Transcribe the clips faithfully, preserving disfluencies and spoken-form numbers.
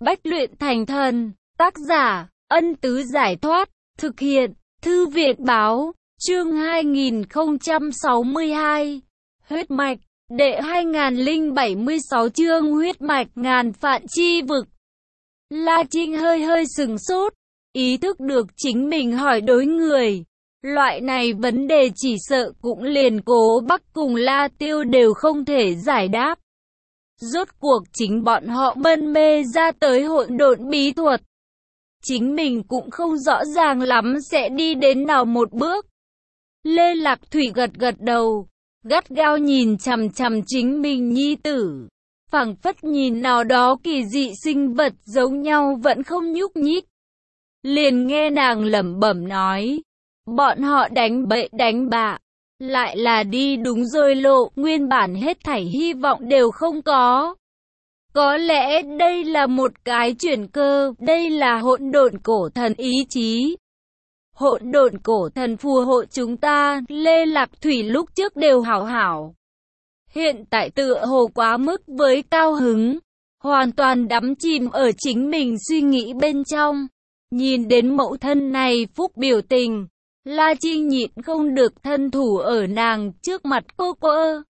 Bách luyện thành thần. Tác giả, Ân Tứ Giải Thoát. Thực hiện, Thư viện Báo. Chương hai nghìn không trăm sáu mươi hai. Huyết mạch. Đệ hai nghìn bảy mươi sáu chương huyết mạch ngàn vạn chi vực. La Trinh hơi hơi sừng sốt, ý thức được chính mình hỏi đối người. Loại này vấn đề chỉ sợ cũng liền Cố Bắc cùng La Tiêu đều không thể giải đáp. Rốt cuộc chính bọn họ mân mê ra tới hỗn độn bí thuật. Chính mình cũng không rõ ràng lắm sẽ đi đến nào một bước. Lê Lạc Thủy gật gật đầu, gắt gao nhìn chằm chằm chính mình nhi tử. Phảng phất nhìn nào đó kỳ dị sinh vật giống nhau vẫn không nhúc nhích. Liền nghe nàng lẩm bẩm nói, bọn họ đánh bậy đánh bạ, lại là đi đúng rồi lộ, nguyên bản hết thảy hy vọng đều không có. Có lẽ đây là một cái chuyển cơ, đây là hỗn độn cổ thần ý chí. Hỗn độn cổ thần phù hộ chúng ta, Lê Lạc Thủy lúc trước đều hảo hảo. Hiện tại tựa hồ quá mức với cao hứng, hoàn toàn đắm chìm ở chính mình suy nghĩ bên trong. Nhìn đến mẫu thân này phúc biểu tình, La Trinh nhịn không được thân thủ ở nàng trước mặt cô cô.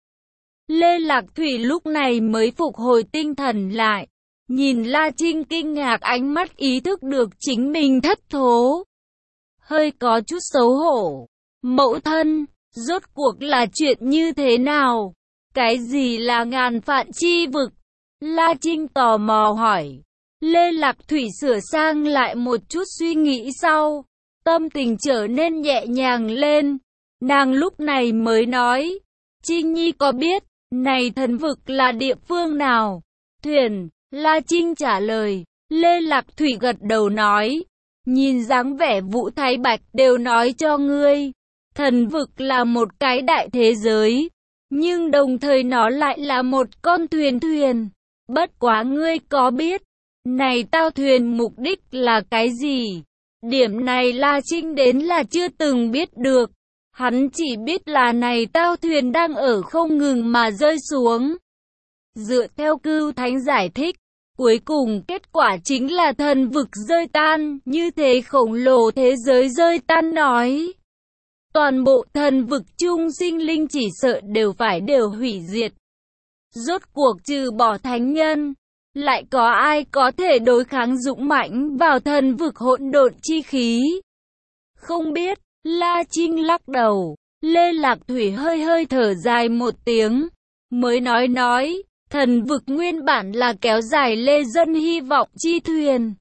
Lê Lạc Thủy lúc này mới phục hồi tinh thần lại, nhìn La Trinh kinh ngạc ánh mắt ý thức được chính mình thất thố. Hơi có chút xấu hổ. Mẫu thân, rốt cuộc là chuyện như thế nào? Cái gì là ngàn vạn chi vực? La Trinh tò mò hỏi. Lê Lạc Thủy sửa sang lại một chút suy nghĩ sau, tâm tình trở nên nhẹ nhàng lên. Nàng lúc này mới nói, Trinh Nhi có biết, này thần vực là địa phương nào? Thuyền, La Trinh trả lời. Lê Lạc Thủy gật đầu nói, nhìn dáng vẻ Vũ Thái Bạch đều nói cho ngươi. Thần vực là một cái đại thế giới, nhưng đồng thời nó lại là một con thuyền thuyền. Bất quá ngươi có biết, này tao thuyền mục đích là cái gì? Điểm này La Trinh đến là chưa từng biết được. Hắn chỉ biết là này tao thuyền đang ở không ngừng mà rơi xuống. Dựa theo Cưu Thánh giải thích, cuối cùng kết quả chính là thần vực rơi tan, như thế khổng lồ thế giới rơi tan nói. Toàn bộ thần vực chung sinh linh chỉ sợ đều phải đều hủy diệt. Rốt cuộc trừ bỏ thánh nhân, lại có ai có thể đối kháng dũng mãnh vào thần vực hỗn độn chi khí? Không biết. La Trinh lắc đầu. Lê Lạc Thủy hơi hơi thở dài một tiếng, mới nói nói, thần vực nguyên bản là kéo dài lê dân hy vọng chi thuyền.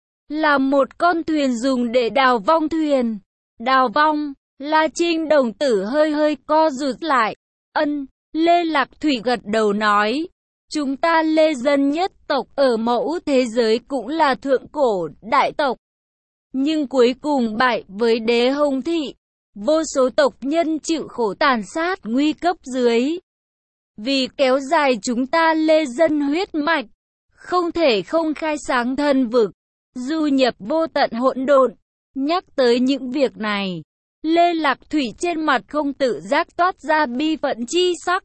Là một con thuyền dùng để đào vong thuyền. Đào vong, La Trinh đồng tử hơi hơi co rụt lại. Ân, Lê Lạc Thủy gật đầu nói, chúng ta lê dân nhất tộc ở mẫu thế giới cũng là thượng cổ đại tộc. Nhưng cuối cùng bại với đế Hồng Thị, vô số tộc nhân chịu khổ tàn sát nguy cấp dưới. Vì kéo dài chúng ta lê dân huyết mạch, không thể không khai sáng thần vực, du nhập vô tận hỗn độn. Nhắc tới những việc này, Lê Lạc Thủy trên mặt không tự giác toát ra bi phẫn chi sắc.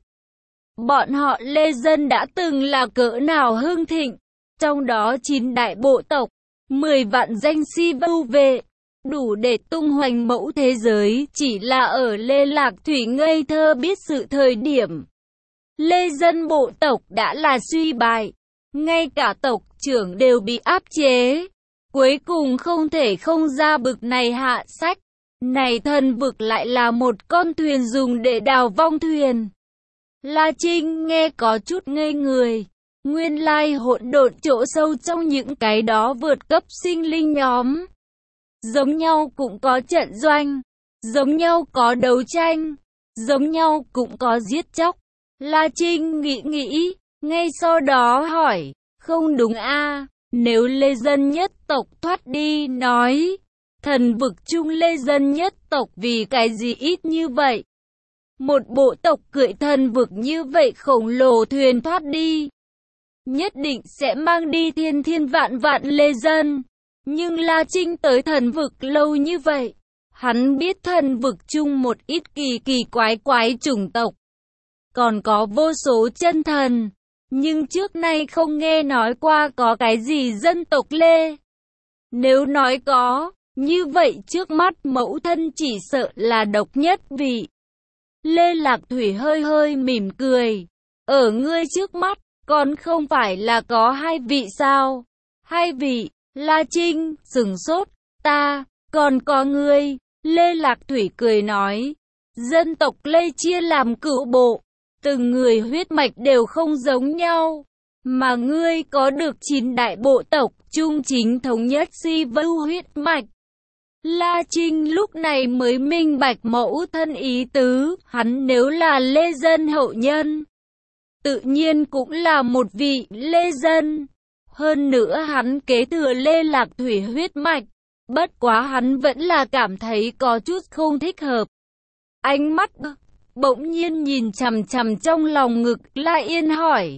Bọn họ lê dân đã từng là cỡ nào hưng thịnh, trong đó chín đại bộ tộc, mười vạn danh si vưu vệ, đủ để tung hoành mẫu thế giới, chỉ là ở Lê Lạc Thủy ngây thơ biết sự thời điểm. Lê dân bộ tộc đã là suy bại, ngay cả tộc trưởng đều bị áp chế, cuối cùng không thể không ra bực này hạ sách. Này thần vực lại là một con thuyền dùng để đào vong thuyền. La Trinh nghe có chút ngây người. Nguyên lai hỗn độn chỗ sâu trong những cái đó vượt cấp sinh linh nhóm. Giống nhau cũng có trận doanh, giống nhau có đấu tranh, giống nhau cũng có giết chóc. La Trinh nghĩ nghĩ, ngay sau đó hỏi, không đúng a, nếu lê dân nhất tộc thoát đi nói, thần vực chung lê dân nhất tộc vì cái gì ít như vậy? Một bộ tộc cưỡi thần vực như vậy khổng lồ thuyền thoát đi, nhất định sẽ mang đi thiên thiên vạn vạn lê dân. Nhưng La Trinh tới thần vực lâu như vậy, hắn biết thần vực chung một ít kỳ kỳ quái quái chủng tộc, còn có vô số chân thần, nhưng trước nay không nghe nói qua có cái gì dân tộc Lê. Nếu nói có, như vậy trước mắt mẫu thân chỉ sợ là độc nhất vị. Lê Lạc Thủy hơi hơi mỉm cười. Ở ngươi trước mắt, còn không phải là có hai vị sao? Hai vị, La Trinh, sừng sốt, ta, còn có ngươi. Lê Lạc Thủy cười nói, dân tộc Lê chia làm cửu bộ, từng người huyết mạch đều không giống nhau, mà ngươi có được chín đại bộ tộc, trung chính thống nhất si vưu huyết mạch. La Trinh lúc này mới minh bạch mẫu thân ý tứ, hắn nếu là Lê dân hậu nhân, tự nhiên cũng là một vị Lê dân. Hơn nữa hắn kế thừa Lê Lạc Thủy huyết mạch, bất quá hắn vẫn là cảm thấy có chút không thích hợp. Ánh mắt bỗng nhiên nhìn chằm chằm trong lòng ngực, La Yên hỏi,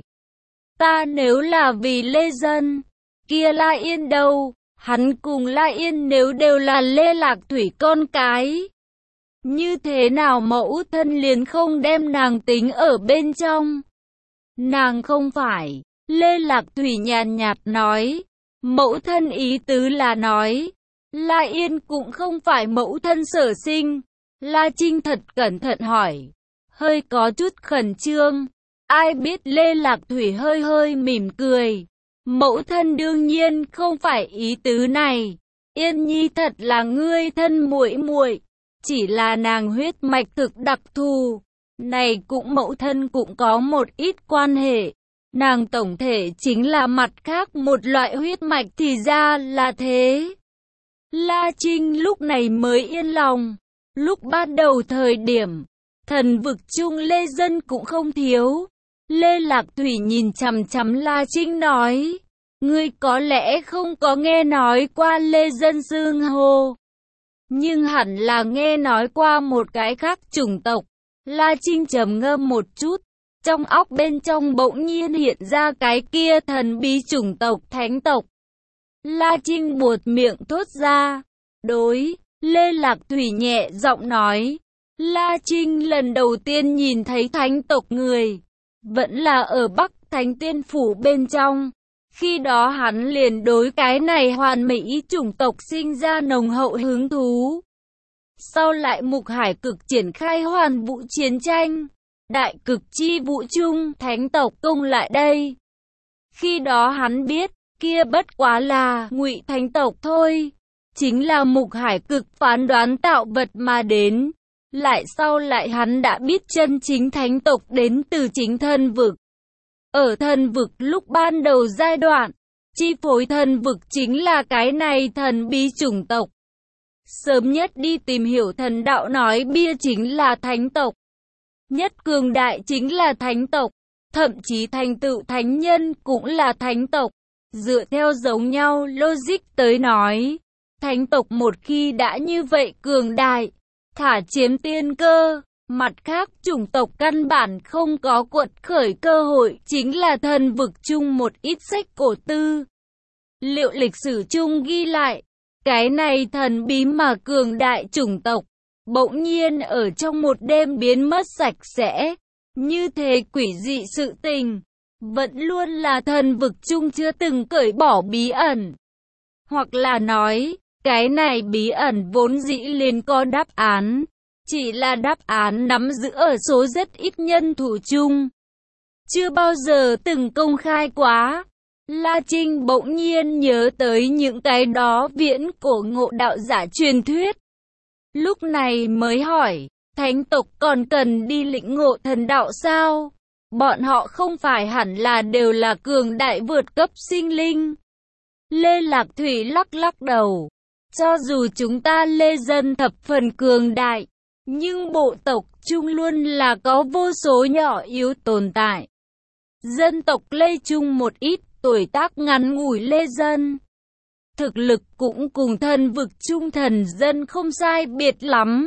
ta nếu là vì Lê dân, kia La Yên đâu? Hắn cùng La Yên nếu đều là Lê Lạc Thủy con cái, như thế nào mẫu thân liền không đem nàng tính ở bên trong? Nàng không phải. Lê Lạc Thủy nhàn nhạt nói, mẫu thân ý tứ là nói, La Yên cũng không phải mẫu thân sở sinh. La Trinh thật cẩn thận hỏi, hơi có chút khẩn trương. Ai biết Lê Lạc Thủy hơi hơi mỉm cười, mẫu thân đương nhiên không phải ý tứ này. Yên Nhi thật là ngươi thân muội muội, chỉ là nàng huyết mạch thực đặc thù, này cũng mẫu thân cũng có một ít quan hệ. Nàng tổng thể chính là mặt khác một loại huyết mạch, thì ra là thế. La Trinh lúc này mới yên lòng. Lúc ban đầu thời điểm, thần vực chung Lê dân cũng không thiếu. Lê Lạc Thủy nhìn chằm chằm La Trinh nói, ngươi có lẽ không có nghe nói qua Lê dân xưng hô, nhưng hẳn là nghe nói qua một cái khác chủng tộc. La Trinh trầm ngâm một chút, trong óc bên trong bỗng nhiên hiện ra cái kia thần bí chủng tộc thánh tộc. La Trinh buột miệng thốt ra, đối. Lê Lạc Thủy nhẹ giọng nói, La Trinh lần đầu tiên nhìn thấy thánh tộc người, vẫn là ở Bắc Thánh Tiên Phủ bên trong. Khi đó hắn liền đối cái này hoàn mỹ chủng tộc sinh ra nồng hậu hứng thú. Sau lại Mục Hải Cực triển khai hoàn vũ chiến tranh, đại cực chi vũ trung thánh tộc công lại đây. Khi đó hắn biết, kia bất quá là Ngụy thánh tộc thôi. Chính là Mục Hải Cực phán đoán tạo vật mà đến. Lại sau lại hắn đã biết chân chính thánh tộc đến từ chính thần vực. Ở thần vực lúc ban đầu giai đoạn, chi phối thần vực chính là cái này thần bí chủng tộc. Sớm nhất đi tìm hiểu thần đạo nói bia chính là thánh tộc. Nhất cường đại chính là thánh tộc. Thậm chí thành tựu thánh nhân cũng là thánh tộc. Dựa theo giống nhau logic tới nói, thánh tộc một khi đã như vậy cường đại, thả chiếm tiên cơ, mặt khác chủng tộc căn bản không có quật khởi cơ hội, chính là thần vực chung một ít sách cổ tư. Liệu lịch sử chung ghi lại, cái này thần bí mà cường đại chủng tộc, bỗng nhiên ở trong một đêm biến mất sạch sẽ, như thế quỷ dị sự tình, vẫn luôn là thần vực chung chưa từng cởi bỏ bí ẩn. Hoặc là nói, cái này bí ẩn vốn dĩ liền có đáp án, chỉ là đáp án nắm giữ ở số rất ít nhân thủ chung, chưa bao giờ từng công khai quá. La Trinh bỗng nhiên nhớ tới những cái đó viễn cổ ngộ đạo giả truyền thuyết. Lúc này mới hỏi, thánh tộc còn cần đi lĩnh ngộ thần đạo sao? Bọn họ không phải hẳn là đều là cường đại vượt cấp sinh linh? Lê Lạc Thủy lắc lắc đầu. Cho dù chúng ta Lê dân thập phần cường đại, nhưng bộ tộc chung luôn là có vô số nhỏ yếu tồn tại. Dân tộc Lê chung một ít tuổi tác ngắn ngủi Lê dân, thực lực cũng cùng thần vực chung thần dân không sai biệt lắm.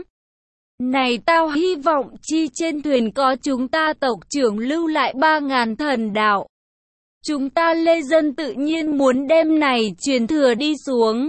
Này tao hy vọng chi trên thuyền có chúng ta tộc trưởng lưu lại ba ngàn thần đạo. Chúng ta Lê dân tự nhiên muốn đem này truyền thừa đi xuống.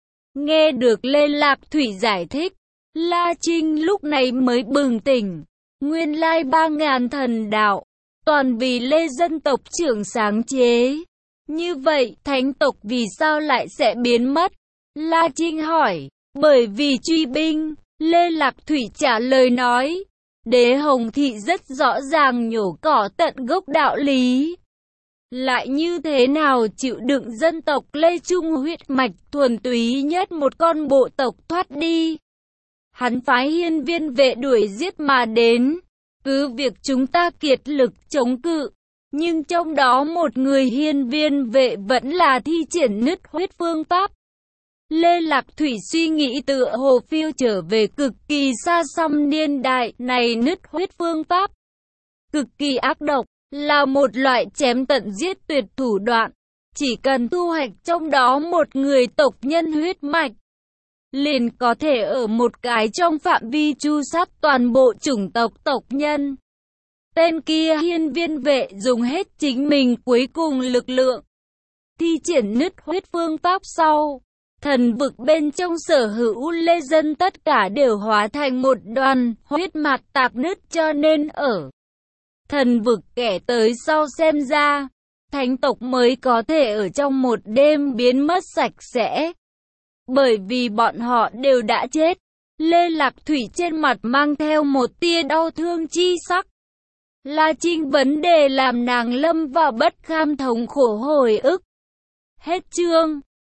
Nghe được Lê Lạc Thủy giải thích, La Trinh lúc này mới bừng tỉnh. Nguyên lai ba ngàn thần đạo, toàn vì Lê dân tộc trưởng sáng chế. Như vậy, thánh tộc vì sao lại sẽ biến mất? La Trinh hỏi. Bởi vì truy binh. Lê Lạc Thủy trả lời nói. Đế Hồng Thị rất rõ ràng nhổ cỏ tận gốc đạo lý. Lại như thế nào chịu đựng dân tộc Lê Trung huyết mạch thuần túy nhất một con bộ tộc thoát đi. Hắn phái hiên viên vệ đuổi giết mà đến. Cứ việc chúng ta kiệt lực chống cự. Nhưng trong đó một người hiên viên vệ vẫn là thi triển nứt huyết phương pháp. Lê Lạc Thủy suy nghĩ tựa hồ phiêu trở về cực kỳ xa xăm niên đại này nứt huyết phương pháp. Cực kỳ ác độc, là một loại chém tận giết tuyệt thủ đoạn. Chỉ cần thu hoạch trong đó một người tộc nhân huyết mạch, liền có thể ở một cái trong phạm vi chu sát toàn bộ chủng tộc tộc nhân. Tên kia hiên viên vệ dùng hết chính mình cuối cùng lực lượng. Thi triển nứt huyết phương pháp sau. Thần vực bên trong sở hữu lê dân tất cả đều hóa thành một đoàn huyết mạch tạc nứt cho nên ở. Thần vực kẻ tới sau xem ra. Thánh tộc mới có thể ở trong một đêm biến mất sạch sẽ. Bởi vì bọn họ đều đã chết. Lê Lạc Thủy trên mặt mang theo một tia đau thương chi sắc. La Trinh vấn đề làm nàng lâm vào bất kham thống khổ hồi ức. Hết chương.